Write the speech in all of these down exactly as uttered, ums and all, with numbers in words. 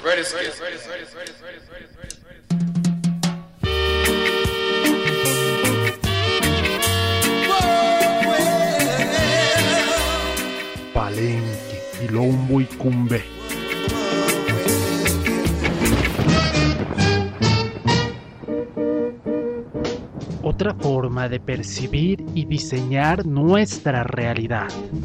Ready, ready, ready, ready, ready, ready, ready, ready. Palenque, Quilombo y Cumbé. Otra forma de percibir y diseñar nuestra realidad.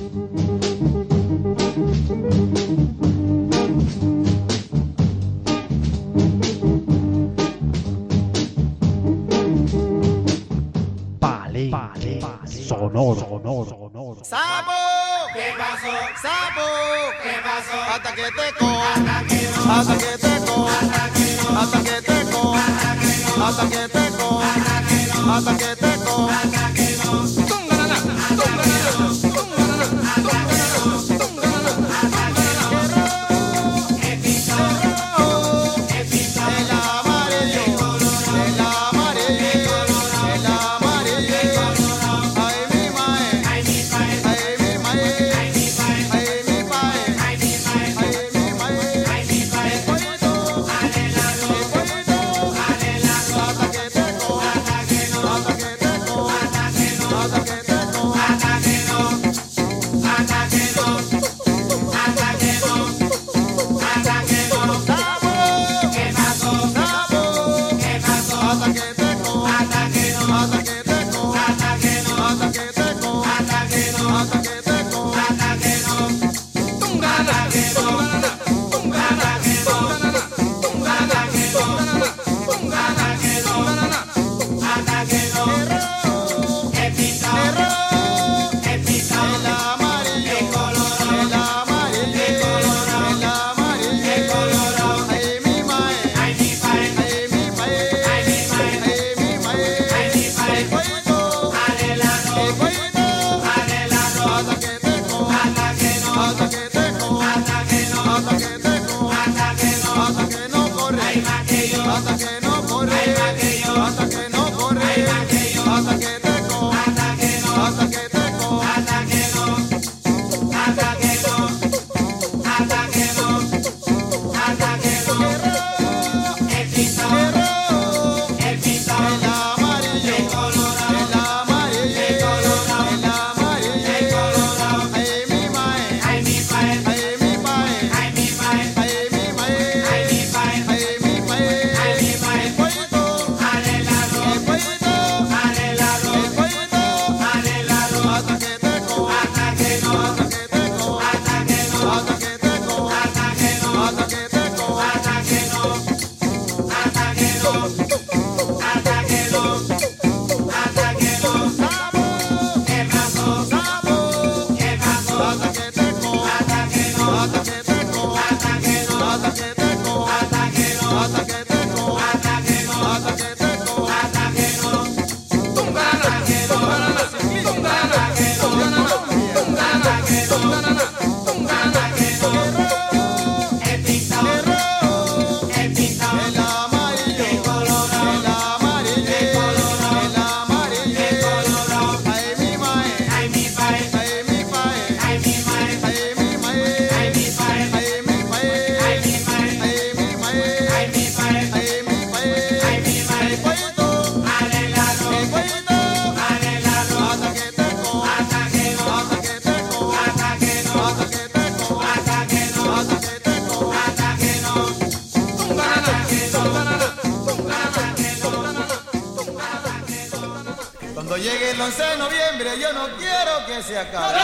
Palenque sonoro, sonoro, sonoro. ¡Sapo! ¿Qué pasó? ¡Sapo! ¿Qué pasó? Hasta que te coja, hasta que te coja, hasta que te coja, hasta que te coja, hasta que te coja. ¡Tungarana! ¡Tungarana! ¡Tungarana! Cuando llegue el once de noviembre yo no quiero que se acabe.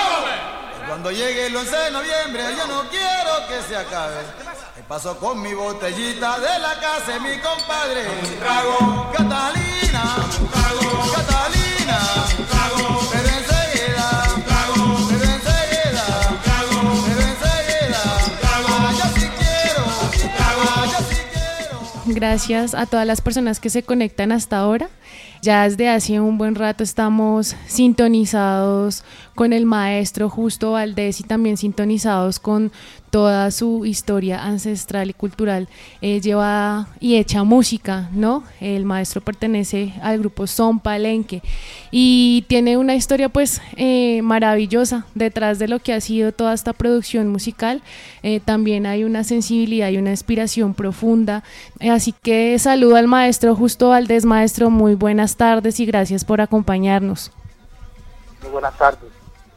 Cuando llegue el once de noviembre yo no quiero que se acabe. Me paso con mi botellita de la casa de mi compadre. Un trago, Catalina, un trago, Catalina, un trago, pero enseguida, un trago, pero enseguida, un trago, pero enseguida, un trago. Ah, yo sí quiero, un trago, ah, yo sí quiero. Gracias a todas las personas que se conectan hasta ahora. Ya desde hace un buen rato estamos sintonizados con el maestro Justo Valdés y también sintonizados con toda su historia ancestral y cultural. Eh, lleva y echa música, ¿no? El maestro pertenece al grupo Son Palenque y tiene una historia pues eh, maravillosa detrás de lo que ha sido toda esta producción musical. Eh, también hay una sensibilidad y una inspiración profunda, eh, así que saludo al maestro Justo Valdés. Maestro, muy buenas tardes y gracias por acompañarnos. Muy buenas tardes.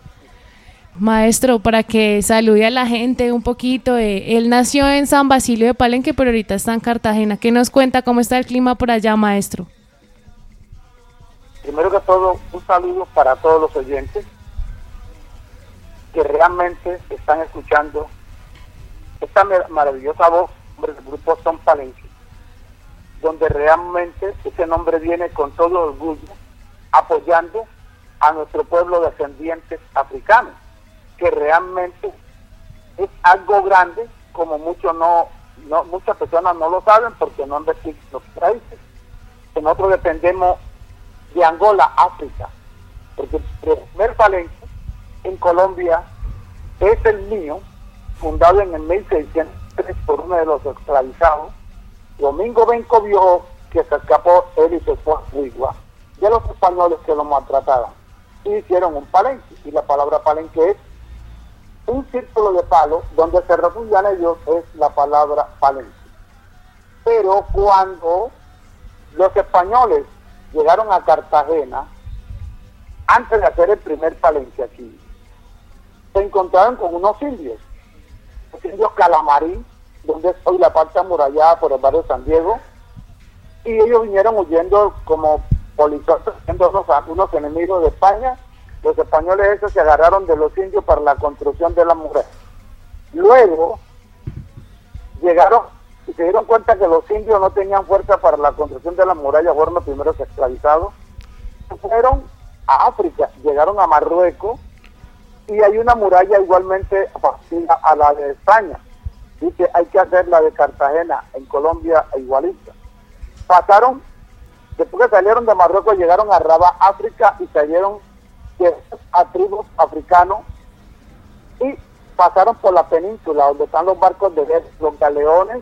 Maestro, para que salude a la gente un poquito, eh, él nació en San Basilio de Palenque, pero ahorita está en Cartagena. ¿Qué nos cuenta? ¿Cómo está el clima por allá, maestro? Primero que todo, un saludo para todos los oyentes que realmente están escuchando esta maravillosa voz del grupo Son Palenque, donde realmente ese nombre viene con todo orgullo apoyando a nuestro pueblo descendientes africanos, que realmente es algo grande, como muchos no, no muchas personas no lo saben porque no han vestido los países. Nosotros dependemos de Angola, África, porque el primer palenque en Colombia es el mío, fundado en el mil seiscientos tres por uno de los esclavizados, Domingo Benco Viejo, que se escapó él y su esposa Huigua, de los españoles que lo maltrataban, y hicieron un palenque, y la palabra palenque es un círculo de palo donde se refugian ellos, es la palabra palenque. Pero cuando los españoles llegaron a Cartagena, antes de hacer el primer palenque aquí, se encontraron con unos indios, los indios Calamarí, donde es hoy la parte amurallada por el barrio San Diego, y ellos vinieron huyendo como polizontes, siendo unos, unos enemigos de España. Los españoles esos se agarraron de los indios para la construcción de la muralla. Luego llegaron y se dieron cuenta que los indios no tenían fuerza para la construcción de la muralla, fueron los primeros esclavizados. Fueron a África, llegaron a Marruecos, y hay una muralla igualmente parecida a la de España. Dice, hay que hacer la de Cartagena en Colombia igualita. Pasaron, después que salieron de Marruecos, llegaron a Rabat, África, y salieron a tribus africanos y pasaron por la península donde están los barcos de guerra, los galeones,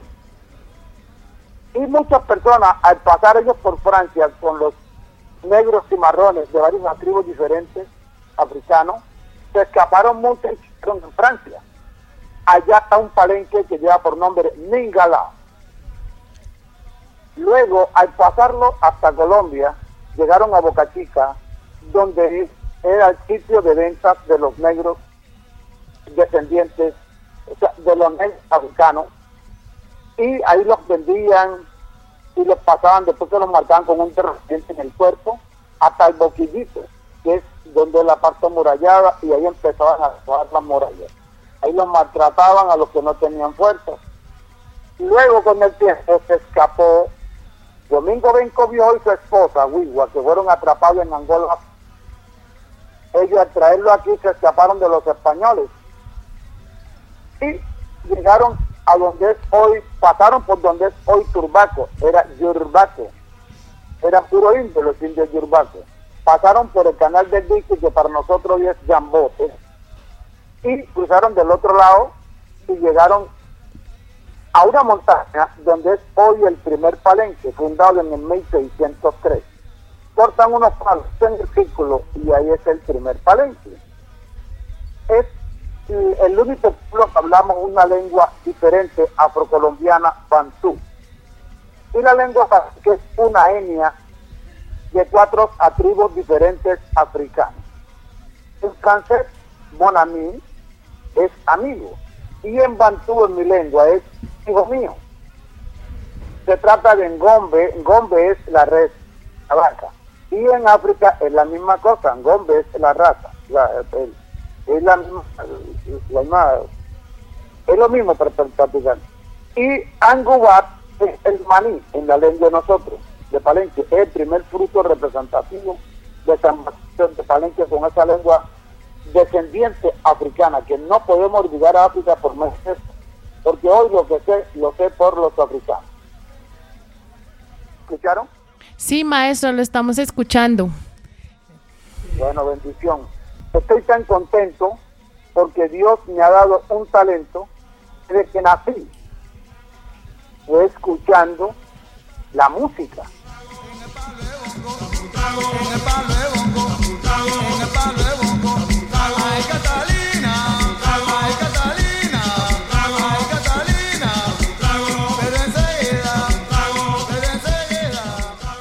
y muchas personas al pasar ellos por Francia con los negros y marrones de varias tribus diferentes africanos, se escaparon mucho y fueron en Francia. Allá está un palenque que lleva por nombre Ningala. Luego, al pasarlo hasta Colombia, llegaron a Boca Chica, donde era el sitio de ventas de los negros descendientes, o sea, de los negros africanos, y ahí los vendían y los pasaban, después que los marcaban con un terrateniente en el cuerpo, hasta el Boquillito, que es donde la parte amurallada, y ahí empezaban a bajar las murallas. Ahí los maltrataban a los que no tenían fuerza. Luego, con el tiempo, se escapó Domingo Benco Viejo y su esposa Huigua, que fueron atrapados en Angola. Ellos, al traerlo aquí, se escaparon de los españoles y llegaron a donde es hoy, pasaron por donde es hoy Turbaco, era Yurbaco, era puro indio, los indios Yurbaco. Pasaron por el canal del Dique, que para nosotros hoy es Yambote, y cruzaron del otro lado y llegaron a una montaña donde es hoy el primer palenque, fundado en el mil seiscientos tres. Cortan unos palos en el círculo y ahí es el primer palenque. Es el único pueblo que hablamos una lengua diferente, afrocolombiana, bantú. Y la lengua que es una etnia de cuatro tribus diferentes africanos. En francés, mon ami, es amigo. Y en bantú, en mi lengua, es hijo mío. Se trata de Ngombe. Ngombe es la res, la vaca. Y en África es la misma cosa. Ngombe es la raza. La, el, es la misma, la misma, es lo mismo para practicar. Y Angubat es el maní en la lengua de nosotros, de Palenque. Es el primer fruto representativo de San Basilio de Palenque, con esa lengua descendiente africana, que no podemos olvidar a África por más de eso, porque hoy lo que sé, lo sé por los africanos. ¿Escucharon? Sí, maestro, lo estamos escuchando. Bueno, bendición. estoy tan contento porque Dios me ha dado un talento desde que nací. Fue escuchando la música. En el palo de bongo, en el palo de bongo, ay Catalina, ay Catalina, ay Catalina, pero enseguida, pero enseguida.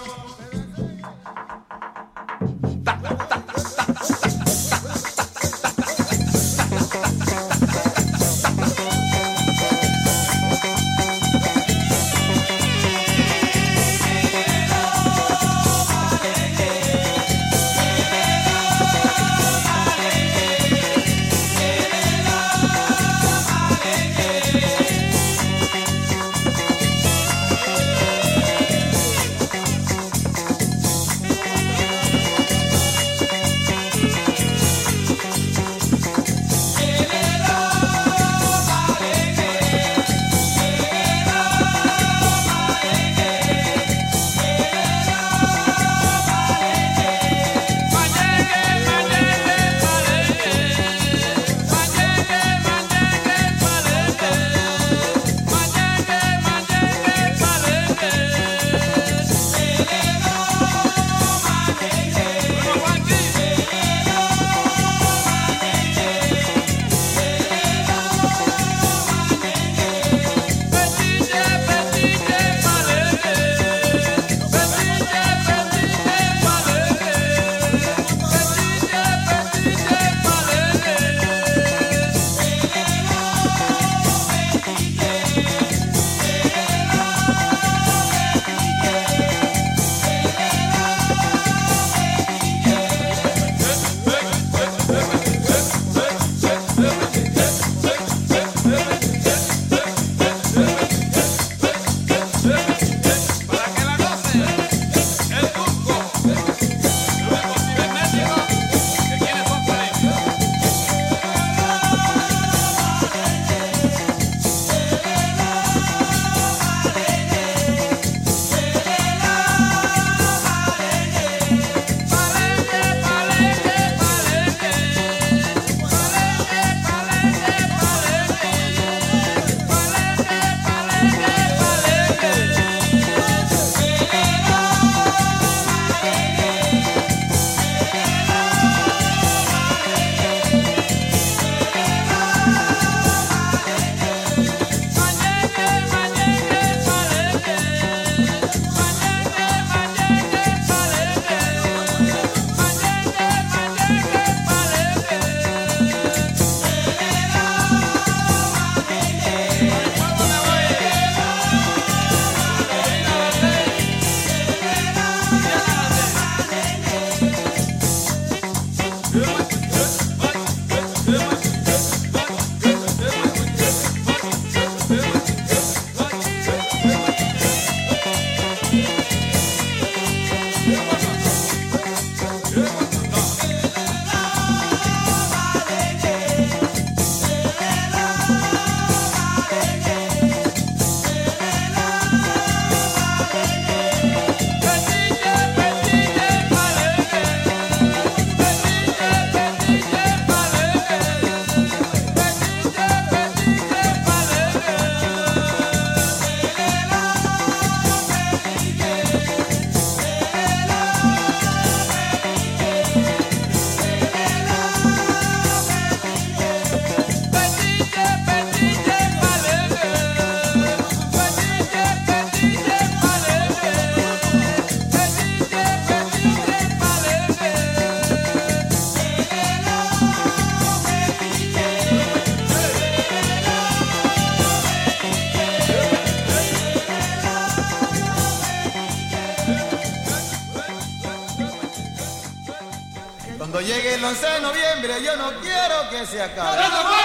Cuando llegue el once de noviembre yo no quiero que se acabe.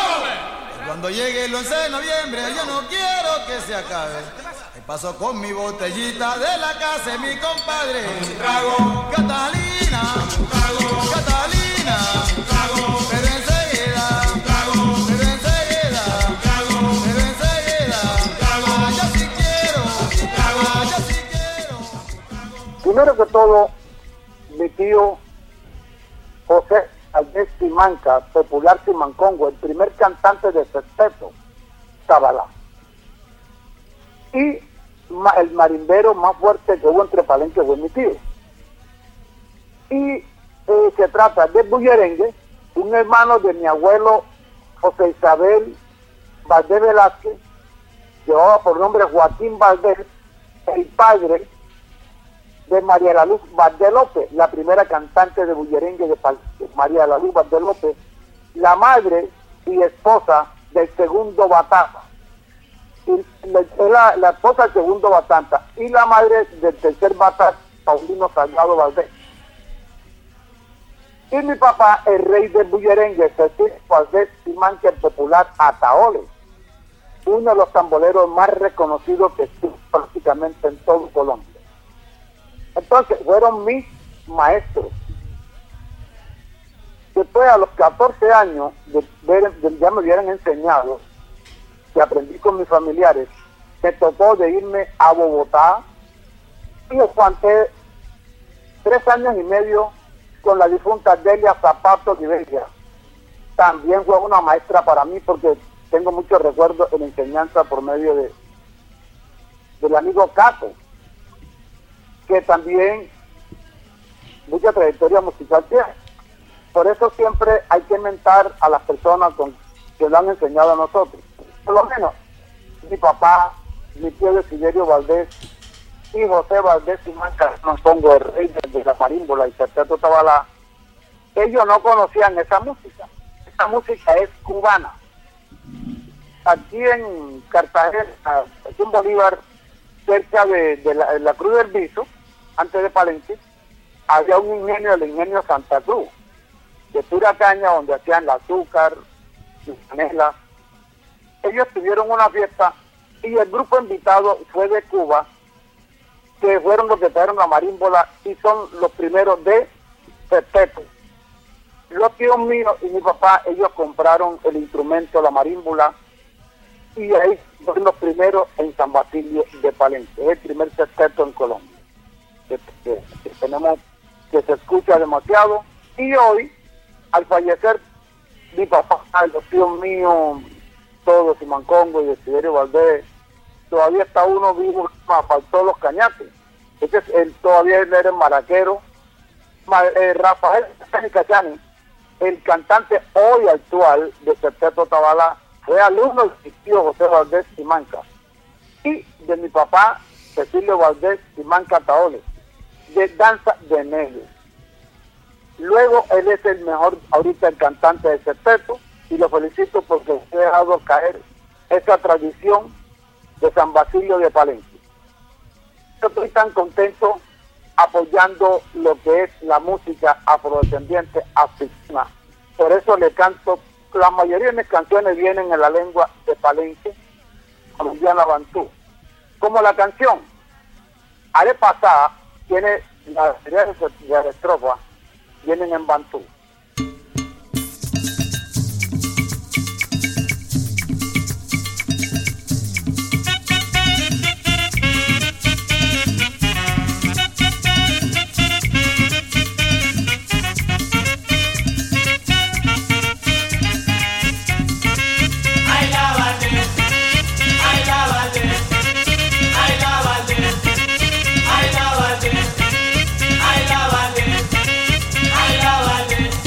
Cuando llegue el once de noviembre yo no quiero que se acabe. Me paso con mi botellita de la casa de mi compadre. Un trago, Catalina, un trago, Catalina, un trago, pero enseguida, un trago, pero enseguida, un trago, pero enseguida, un trago. Ah, yo sí quiero, un trago, ah, yo sí quiero. Primero que todo, mi tío José Valdés Simanca, popular Simancongo, el primer cantante de Sexteto Tabalá. Y ma, el marimbero más fuerte que hubo entre Palenque fue mi tío. Y eh, se trata de Bullerengue, un hermano de mi abuelo José Isabel Valdés Velázquez, llevaba por nombre Joaquín Valdés, el padre de María la Luz Valdés López, la primera cantante de bullerengue de Palenque, María la Luz Valdés López, la madre y esposa del segundo Batata, y la, la, la esposa del segundo Batata, y la madre del tercer Batata, Paulino Salgado Valdés. Y mi papá, el rey del bullerengue, Cecilio Valdés Simanca, el popular Ataole, uno de los tamboleros más reconocidos que existe prácticamente en todo Colombia. Entonces, fueron mis maestros. Después, a los catorce años, de, de, de, ya me hubieran enseñado, que aprendí con mis familiares, me tocó de irme a Bogotá y aguanté tres años y medio con la difunta Delia Zapato Oliveira. También fue una maestra para mí porque tengo muchos recuerdos en enseñanza por medio de del amigo Caco, que también mucha trayectoria musical tiene. Por eso siempre hay que mentar a las personas con, que lo han enseñado a nosotros. Por lo menos mi papá, mi tío Desiderio Valdés y José Valdés Simanca, nos pongo el rey de la marímbola y Sexteto Tabalá, ellos no conocían esa música. Esa música es cubana. Aquí en Cartagena, aquí en Bolívar, cerca de, de, la, de la Cruz del Viso, antes de Palenque, había un ingenio, el ingenio Santa Cruz, de pura caña, donde hacían el azúcar, la canela. Ellos tuvieron una fiesta y el grupo invitado fue de Cuba, que fueron los que trajeron la marímbola y son los primeros de Sexteto. Los tíos míos y mi papá, ellos compraron el instrumento, la marímbola, y ahí fueron los primeros en San Basilio de Palenque. Es el primer sexteto en Colombia, que, que, que tenemos, que se escucha demasiado. Y hoy, al fallecer mi papá, los tíos míos, todos, Simancongo y Desiderio Valdés, todavía está uno vivo, faltó los cañates. Ese es el, todavía él era el maraquero. Ma, eh, Rafael Cachani, el cantante hoy actual de Sexteto Tabalá, fue alumno de mi tío José Valdés Simanca y de mi papá Cecilio Valdés Simanca Taole, de danza de negros. Luego él es el mejor ahorita el cantante de Sexteto y lo felicito porque se ha dejado caer esa tradición de San Basilio de Palenque. Yo estoy tan contento apoyando lo que es la música afrodescendiente africana. Por eso le canto, la mayoría de mis canciones vienen en la lengua de Palenque, colombiana bantú. Como la canción Are Pasada tiene la mayoría de las estrofas vienen en bantú. Ay, la Valdés,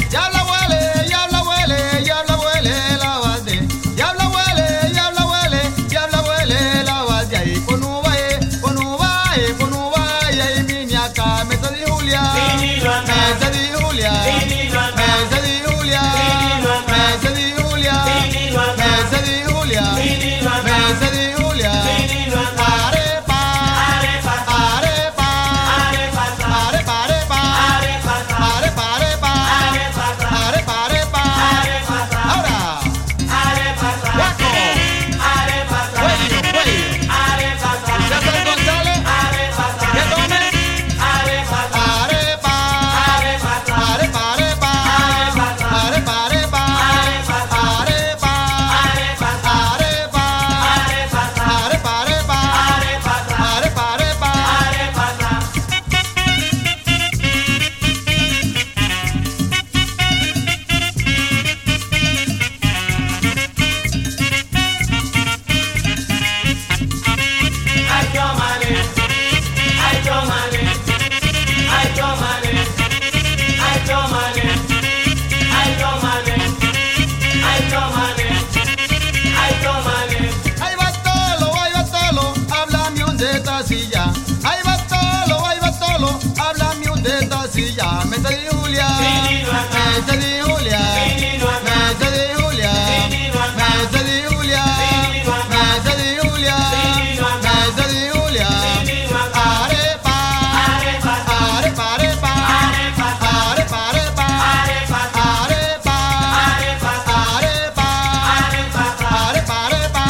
Sevilla, mesa de Julia, mesa de Julia, mesa de Julia, mesa de Julia, mesa de Julia, mesa de Julia, arepa, arepa, arepa, arepa, arepa, arepa, arepa, arepa, arepa, arepa,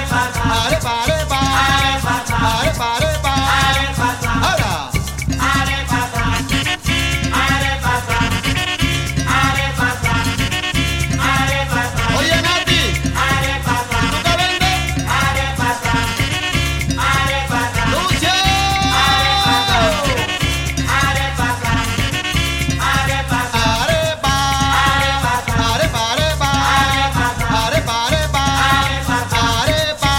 arepa, arepa, ahora. Oye, Nati, ¿tú qué vendes? Lucio. Arepa, arepa, arepa, arepa, arepa, arepa, arepa,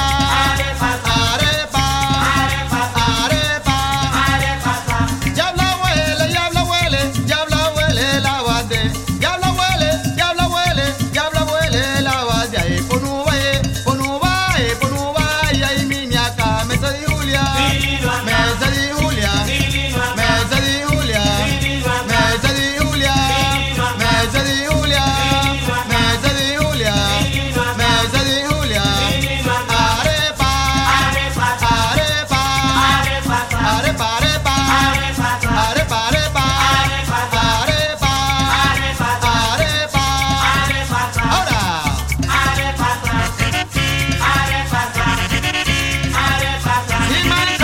arepa. Diabla huele, diabla huele, diabla huele la guade. Diabla huele, diabla huele, diabla huele la guade. Ay, ponuba, eh, ponuba, eh, ponuba, y ay, mi ñaca, mesa de Julia, mesa de Julia, mesa de Julia, mesa de Julia, mesa de Julia, mesa de Julia, mesa de Julia, arepa, arepa, arepa, arepa, arepa, arepa, arepa, arepa, ahora. Sí, Marco.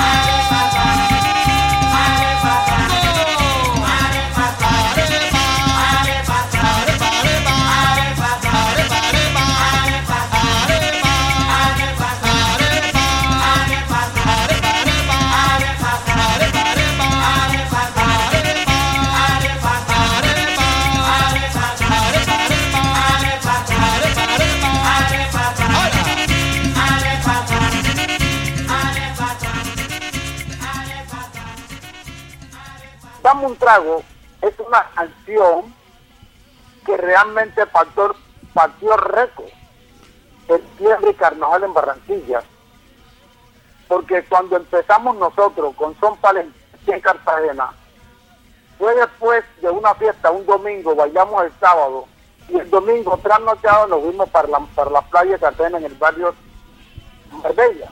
Dame un trago es una canción que realmente partió, partió récord el fiebre y carnaval en Barranquilla, porque cuando empezamos nosotros con Son Palenque en Cartagena, fue después de una fiesta, un domingo, bailamos el sábado, y el domingo trasnochado nos fuimos para la, para la playa de Cartagena en el barrio Marbella.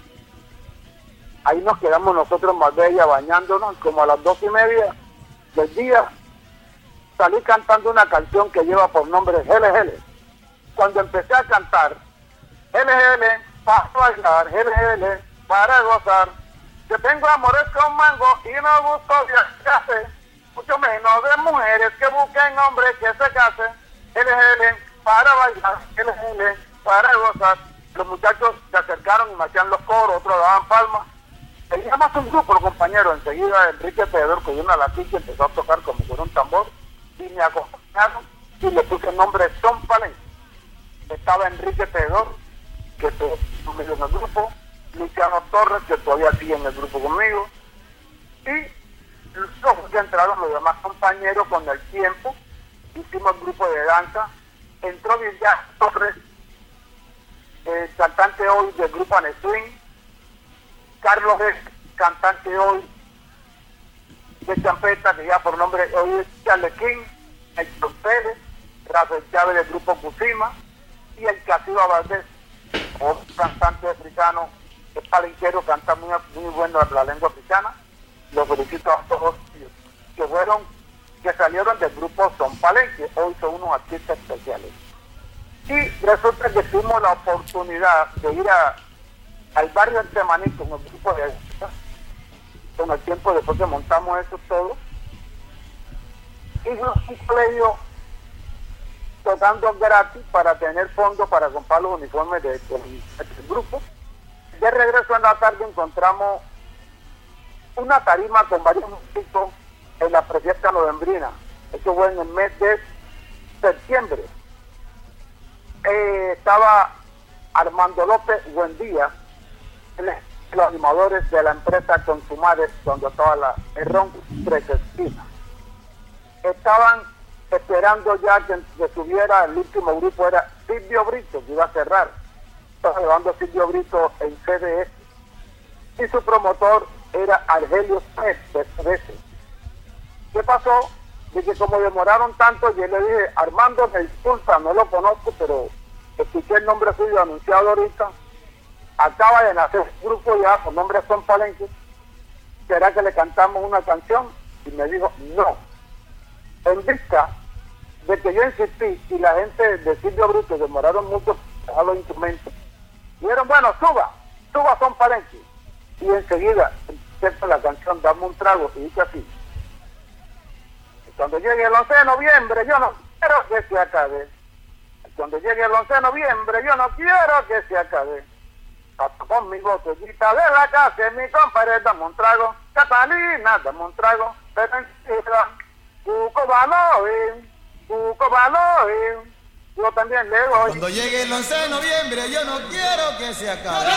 Ahí nos quedamos nosotros en Marbella bañándonos, como a las dos y media del día salí cantando una canción que lleva por nombre Gele Gele. Cuando empecé a cantar Gele Gele para bailar, Gele Gele para gozar, yo tengo amores con mango y no gusto viajarse, mucho menos de mujeres que busquen hombres que se casen. Gele Gele para bailar, Gele Gele para gozar. Los muchachos se acercaron y me hacían los coros, otros daban palmas. Teníamos un grupo, los compañeros, enseguida Enrique Pedro, que vino a la ficha, empezó a tocar como con un tambor, y me acompañaron, y le puse el nombre Son Palenque. Estaba Enrique Pedro, que estuvo conmigo en el grupo, Luciano Torres, que todavía sigue en el grupo conmigo, y los que entraron los demás compañeros con el tiempo, hicimos el grupo de danza, entró Vivian Torres, el cantante hoy del grupo Aneswing, Carlos es cantante hoy de champeta, que ya por nombre hoy es Charles King, Héctor Pérez, Rafael Chávez del grupo Cusima, y el Casillo Valdés, otro cantante africano, es palenquero, canta muy, muy bueno la lengua africana. Los felicito a todos ellos, que fueron, que salieron del grupo Son Palenque, hoy son unos artistas especiales. Y resulta que tuvimos la oportunidad de ir a al barrio del Temaní con el grupo de con el tiempo después que montamos eso todo, y un colegio tocando gratis para tener fondos para comprar los uniformes del de, de, de grupo. De regreso en la tarde encontramos una tarima con varios músicos en la prefiesta novembrina. Eso fue en el mes de septiembre. Eh, estaba Armando López Buendía, los animadores de la empresa Consumares, donde estaba la Herrón Tres Esquinas. Estaban esperando ya que, que subiera el último grupo, era Silvio Brito, que iba a cerrar. Estaba llevando a Silvio Brito en C D S. Y su promotor era Argelio Pérez de C D S. ¿Qué pasó? De que como demoraron tanto, yo le dije, Armando, me disculpa, no lo conozco, pero escuché el nombre suyo anunciado ahorita. Acaba de nacer un grupo ya con nombre Son Palenque. ¿Será que le cantamos una canción? Y me dijo, no. En vista de que yo insistí y la gente de Silvio Bruto demoraron mucho a los instrumentos, dijeron, bueno, suba, suba Son Palenque. Y enseguida empezó la canción, dame un trago, y dice así. Cuando llegue el once de noviembre, yo no quiero que se acabe. Cuando llegue el once de noviembre, yo no quiero que se acabe. Paso con mi botellita de la casa, mi compadre, dame un trago. Catalina, dame un trago. Pero enseguida, Cuco Baloy, Cuco Baloy. Yo también le doy. Cuando llegue el once de noviembre, yo no quiero que se acabe.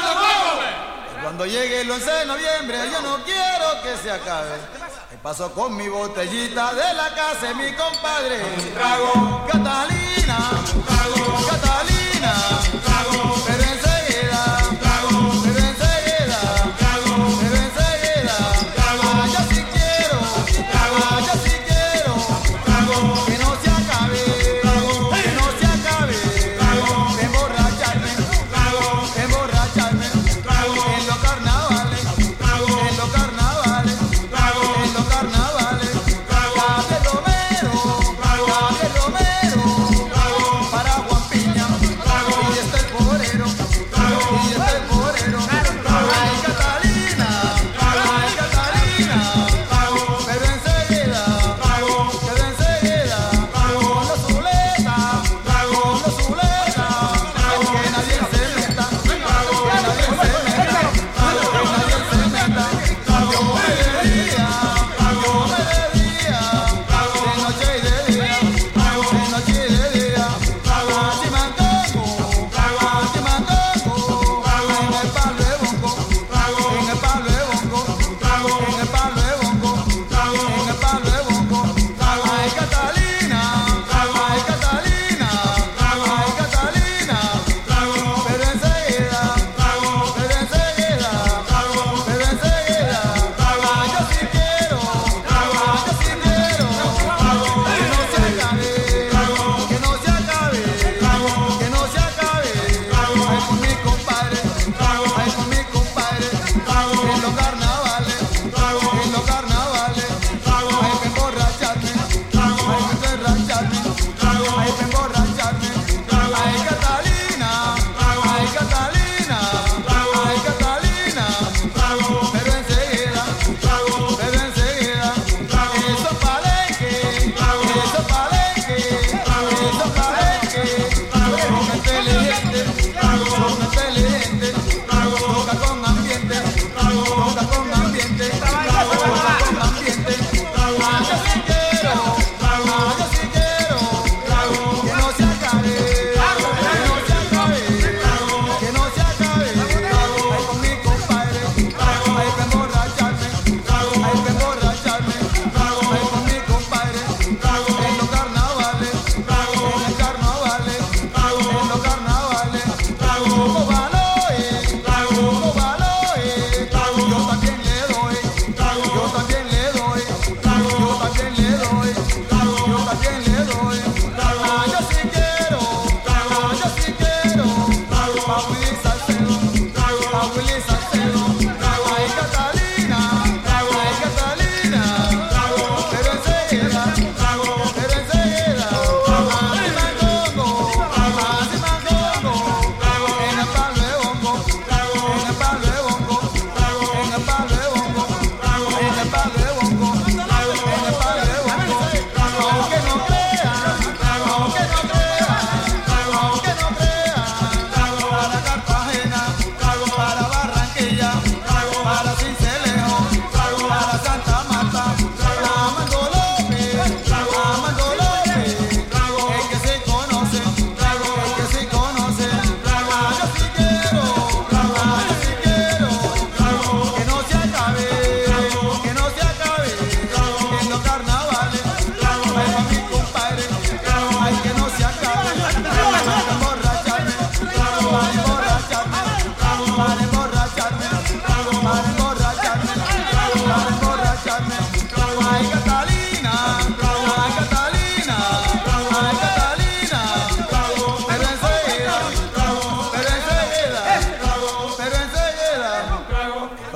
Cuando llegue el once de noviembre, yo no quiero que se acabe. Me paso con mi botellita de la casa de mi compadre. Un trago. Catalina, un trago. Catalina, un trago. Pero enseguida, un trago. Pero enseguida, un trago. Pero enseguida, un trago. Ah, yo sí quiero, un trago. Ah, yo sí quiero, un trago. Que no se acabe, un trago. Que no se acabe, un trago. De emborracharme, un trago. De emborracharme, un trago. En los carnavales, un trago. En los carnavales, un trago. En los carnavales, un trago. Gabriel Romero, un trago. Gabriel Romero, un trago. Para Juan Piña, un trago. Y está el porero, un trago. Y está el porero, un trago. Ay, Catalina, un trago. Ay, Catalina, un trago. Pero enseguida, un trago. Pero enseguida, un trago. Con los zuletas, un trago. Con los zuletas, un trago. Que nadie se meta, un trago. Que nadie se meta, un trago. Que nadie se meta, un trago. Yo me bebía, un trago. Yo me bebía, un trago. De noche y de día, un trago. De noche y de día, un trago. Chimangongo, un trago. Chimangongo, un trago. En el palo de bongo, un trago. En el palo de bongo, un trago. En el palo de bongo, un trago. En el palo de bongo, un trago. Ay, Catalina, un trago. Ay, Catalina, un trago. Ay, Catalina, un trago. Pero enseguida, un trago. Pero enseguida, un trago. Pero enseguida, un trago. Ah, yo sí quiero, un trago. Ah, yo sí quiero, un trago. Que no se acabe, un trago. Que no se acabe, un trago. Que no se acabe, un trago. Ay, con mi compadre, un trago. Ay, con mi compadre, un trago. En los carnavales, un trago. En los carnavales, un trago. Ay, para emborracharme, un trago. Ay, para emborracharme, un trago. Ay, para emborracharme, un trago. Ay, Catalina, un trago. Ay, Catalina, un trago. Ay, Catalina, un trago. Pero enseguida, un trago. Pero enseguida, un trago. Eso Palenque, un trago. Eso Palenque, un trago. Eso Palenque, un trago. Son inteligentes, un trago. Son inteligentes, un trago. Toca con ambiente, un trago. Toca con ambiente.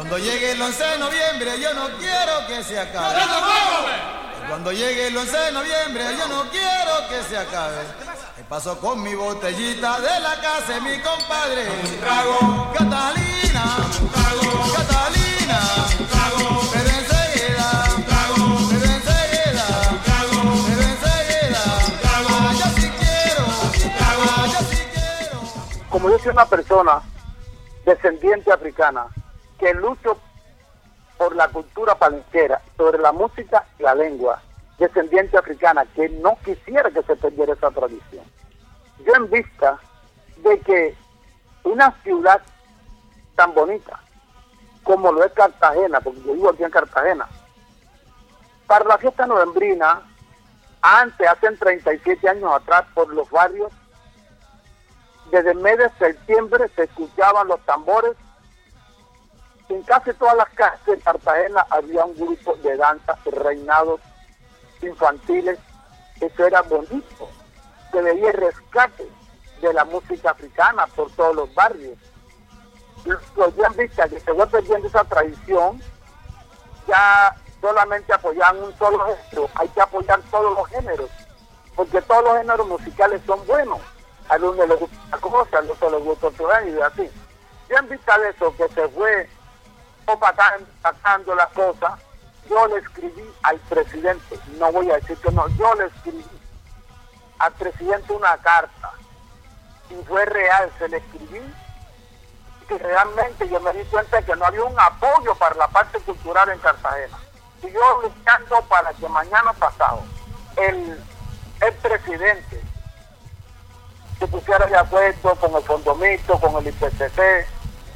Cuando llegue el once de noviembre yo no quiero que se acabe. Cuando llegue el once de noviembre yo no quiero que se acabe. Me paso con mi botellita de la casa de mi compadre. Un trago, Catalina, un trago, Catalina, un trago, pero enseguida, un trago, pero enseguida, un trago, pero enseguida, un trago. Ah, yo sí quiero, un trago, ah, yo sí quiero. Como yo soy una persona descendiente africana que lucho por la cultura palenquera, sobre la música y la lengua, descendiente africana, que no quisiera que se perdiera esa tradición. Yo, en vista de que una ciudad tan bonita como lo es Cartagena, porque yo vivo aquí en Cartagena, para la fiesta novembrina, antes, hace treinta y siete años atrás, por los barrios, desde el mes de septiembre se escuchaban los tambores. En casi todas las casas de Cartagena había un grupo de danza, reinados infantiles. Eso era bonito. Se veía el rescate de la música africana por todos los barrios. Los ya han visto que se fue perdiendo esa tradición, ya solamente apoyan un solo género. Hay que apoyar todos los géneros, porque todos los géneros musicales son buenos. A uno le gusta una cosa, al otro le gusta otra, y así. Ya en vista de eso, que se fue opacando las cosas, yo le escribí al presidente, no voy a decir que no, yo le escribí al presidente una carta, y fue real, se le escribí, que realmente yo me di cuenta de que no había un apoyo para la parte cultural en Cartagena. Y yo luchando para que mañana pasado el, el presidente se pusiera de acuerdo con el Fondomito, con el I P C C,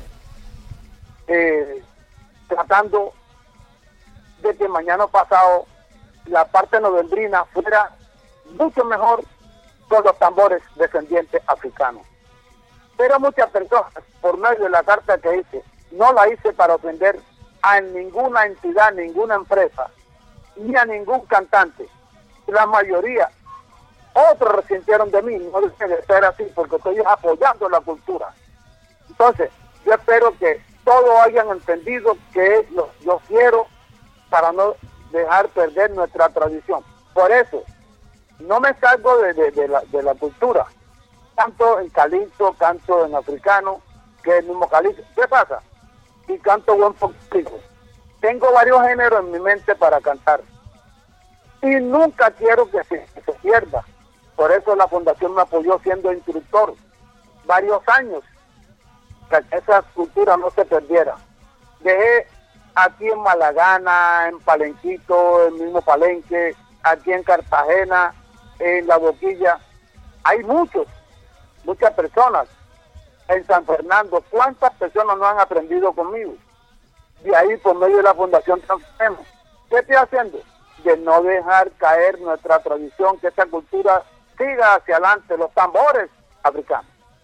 eh, tratando de que mañana pasado la parte novembrina fuera mucho mejor con los tambores descendientes africanos. Pero muchas personas, por medio de la carta que hice, no la hice para ofender a ninguna entidad, ninguna empresa, ni a ningún cantante. La mayoría, otros resintieron de mí, no debe de ser así, porque estoy apoyando la cultura. Entonces, yo espero que todos hayan entendido que lo, yo quiero para no dejar perder nuestra tradición. Por eso, no me salgo de, de, de, la, de la cultura. Canto en calipso, canto en africano, que es el mismo calipso. ¿Qué pasa? Y canto buen folclore. Tengo varios géneros en mi mente para cantar. Y nunca quiero que se, que se pierda. Por eso la fundación me apoyó siendo instructor varios años, que esa cultura no se perdiera. Dejé aquí en Malagana, en Palenquito, el mismo Palenque, aquí en Cartagena, en La Boquilla. Hay muchos, muchas personas en San Fernando. ¿Cuántas personas no han aprendido conmigo? De ahí, por medio de la Fundación Transformemos. ¿Qué estoy haciendo? De no dejar caer nuestra tradición, que esta cultura siga hacia adelante, los tambores africanos.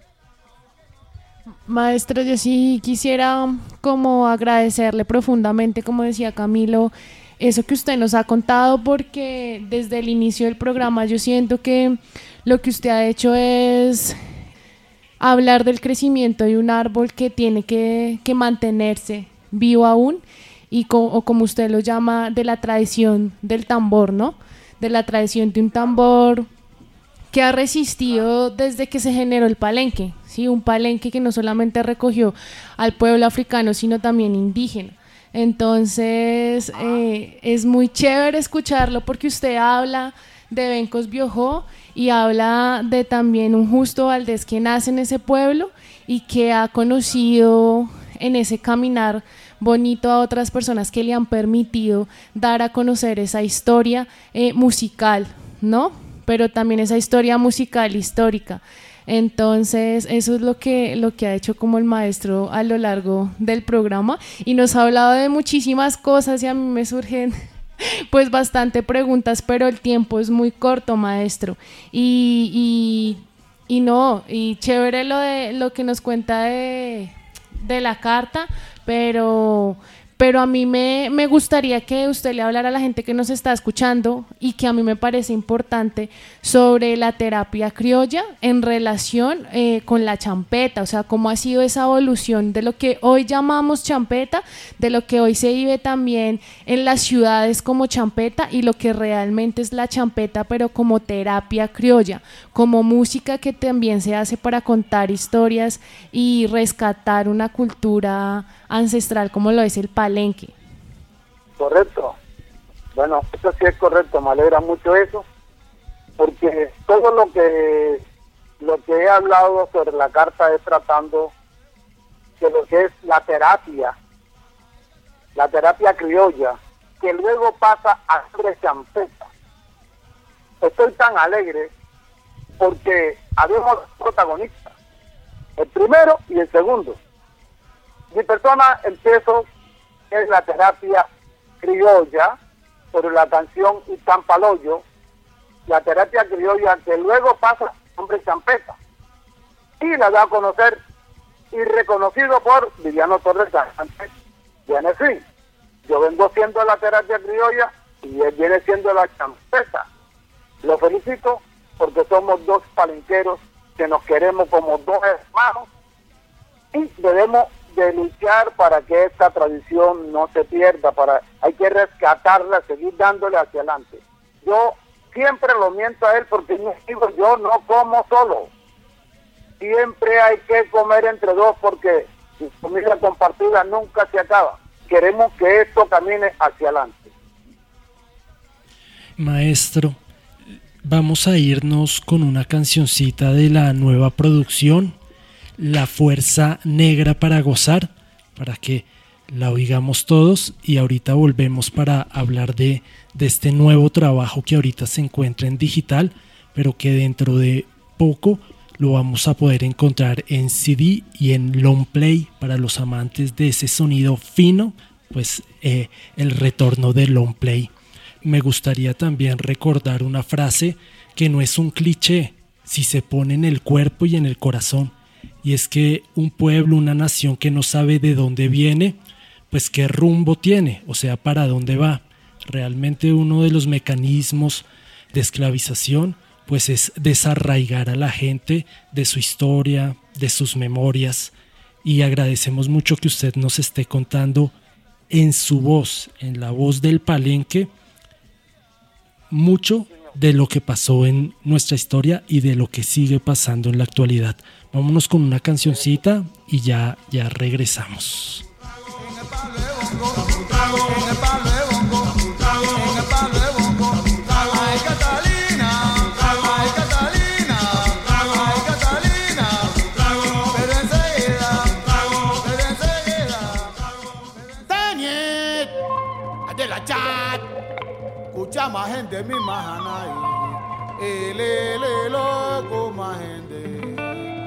Maestro, yo sí quisiera como agradecerle profundamente, como decía Camilo, eso que usted nos ha contado, porque desde el inicio del programa yo siento que lo que usted ha hecho es hablar del crecimiento de un árbol que tiene que, que mantenerse vivo aún, y co- o como usted lo llama, de la tradición del tambor, ¿no? De la tradición de un tambor que ha resistido desde que se generó el palenque, ¿sí? Un palenque que no solamente recogió al pueblo africano, sino también indígena. Entonces, eh, es muy chévere escucharlo, porque usted habla de Bencos Biojó y habla de también un Justo Valdés que nace en ese pueblo y que ha conocido en ese caminar bonito a otras personas que le han permitido dar a conocer esa historia eh, musical, ¿no? Pero también esa historia musical histórica. Entonces, eso es lo que, lo que ha hecho como el maestro a lo largo del programa, y nos ha hablado de muchísimas cosas, y a mí me surgen pues bastante preguntas, pero el tiempo es muy corto, maestro. Y, y, y no, y chévere lo de lo que nos cuenta de, de la carta, pero, pero a mí me, me gustaría que usted le hablara a la gente que nos está escuchando y que a mí me parece importante sobre la terapia criolla en relación eh, con la champeta, o sea, cómo ha sido esa evolución de lo que hoy llamamos champeta, de lo que hoy se vive también en las ciudades como champeta y lo que realmente es la champeta, pero como terapia criolla, como música que también se hace para contar historias y rescatar una cultura ancestral como lo es el palenque. Correcto. Bueno, eso sí es correcto, me alegra mucho eso, porque todo lo que lo que he hablado sobre la carta es tratando de lo que es la terapia, la terapia criolla, que luego pasa a ser champeta. Estoy tan alegre porque habemos dos protagonistas, el primero y el segundo. Mi persona, empiezo, es la terapia criolla, por la canción Y Campaloyo, la terapia criolla que luego pasa a hombre champeta, y la da a conocer y reconocido por Viviano Torres Sánchez. Viene sí, yo vengo siendo la terapia criolla y él viene siendo la champeta. Lo felicito porque somos dos palenqueros que nos queremos como dos hermanos y debemos de luchar para que esta tradición no se pierda, para hay que rescatarla, seguir dándole hacia adelante. Yo siempre lo miento a él porque digo, yo no como solo, siempre hay que comer entre dos porque la comida compartida nunca se acaba. Queremos que esto camine hacia adelante. Maestro, vamos a irnos con una cancioncita de la nueva producción, La Fuerza Negra para Gozar, para que la oigamos todos, y ahorita volvemos para hablar de, de este nuevo trabajo que ahorita se encuentra en digital, pero que dentro de poco lo vamos a poder encontrar en C D y en long play para los amantes de ese sonido fino, pues eh, el retorno del long play. Me gustaría también recordar una frase que no es un cliché, si se pone en el cuerpo y en el corazón, y es que un pueblo, una nación que no sabe de dónde viene, pues qué rumbo tiene, o sea, para dónde va. Realmente uno de los mecanismos de esclavización pues es desarraigar a la gente de su historia, de sus memorias, y agradecemos mucho que usted nos esté contando en su voz, en la voz del palenque, mucho de lo que pasó en nuestra historia y de lo que sigue pasando en la actualidad. Vámonos con una cancioncita y ya, ya regresamos. Escucha más gente, mi majana, el ele loco más gente.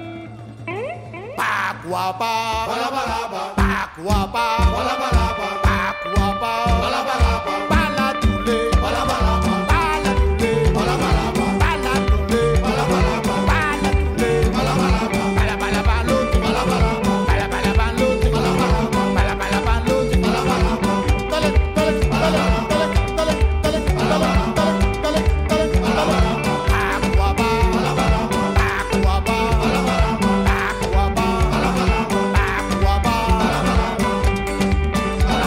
Pa guapa, para para pa, pa guapa, para para pa, pa guapa, para para pa, para tule, para para pa, para tule, para para pa, para tule, para para pa, para tule, para para pa, para para pa, luti, para para pa, para para pa, luti, para para pa, para para pa, luti, para para pa. Dale, dale, dale. Para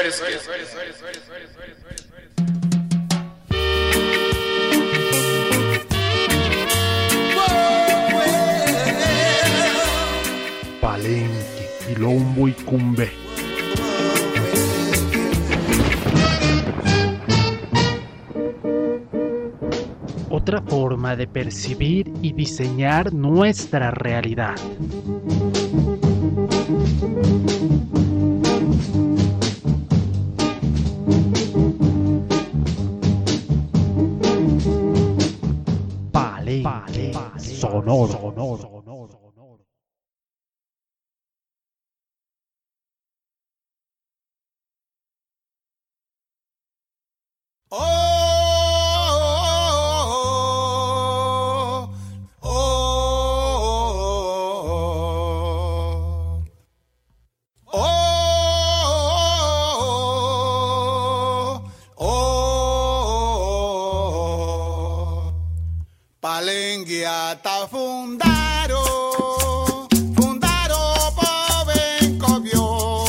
Palenque, Quilombo y Cumbé. Otra forma de percibir y diseñar nuestra realidad. Palenque, sonoro, sonoro, sonoro. Oh, oh, oh, oh, oh, oh, Palenque hasta fundaro, fundaro por Bencovio,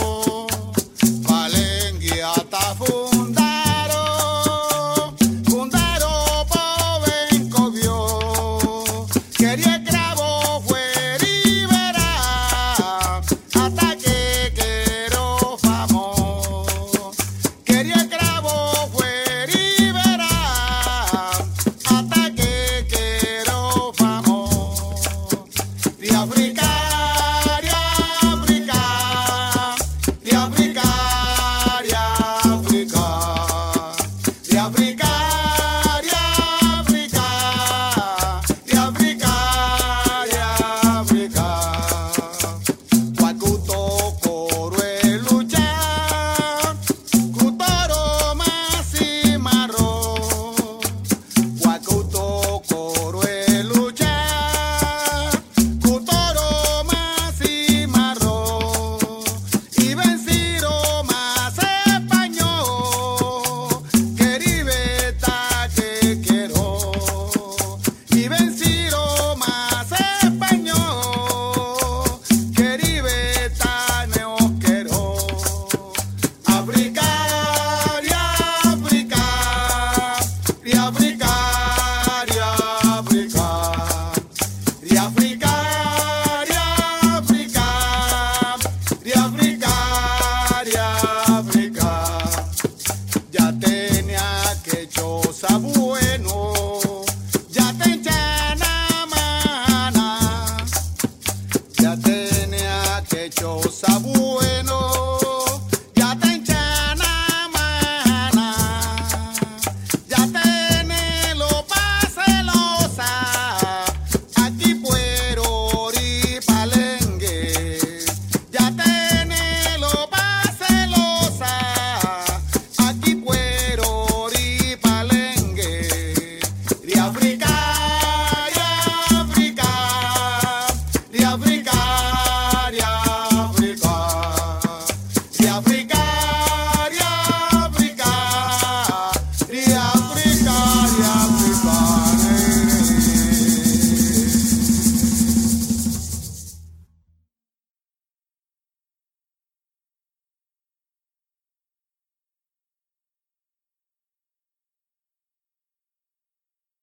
Palenque hasta fundaro, fundaro por Bencovio, quería cravo fue libera, hasta que quiero famo, quería cravo fue libera, hasta que quiero famo, de África, de África, de África, de África, de África, de África, de África, de África. Guacuto coro es luchar, cutoro más y marrón. Guacuto coro es luchar, cutoro más y marrón. Y vencido más español, que ribeta que quiero. Y vencido más español, que ribeta no quiero. África, de África, de África, de África, de África, de África, de África, de África. Ya tenía que choza bueno, ya tenía mana, ya tenía que choza bueno.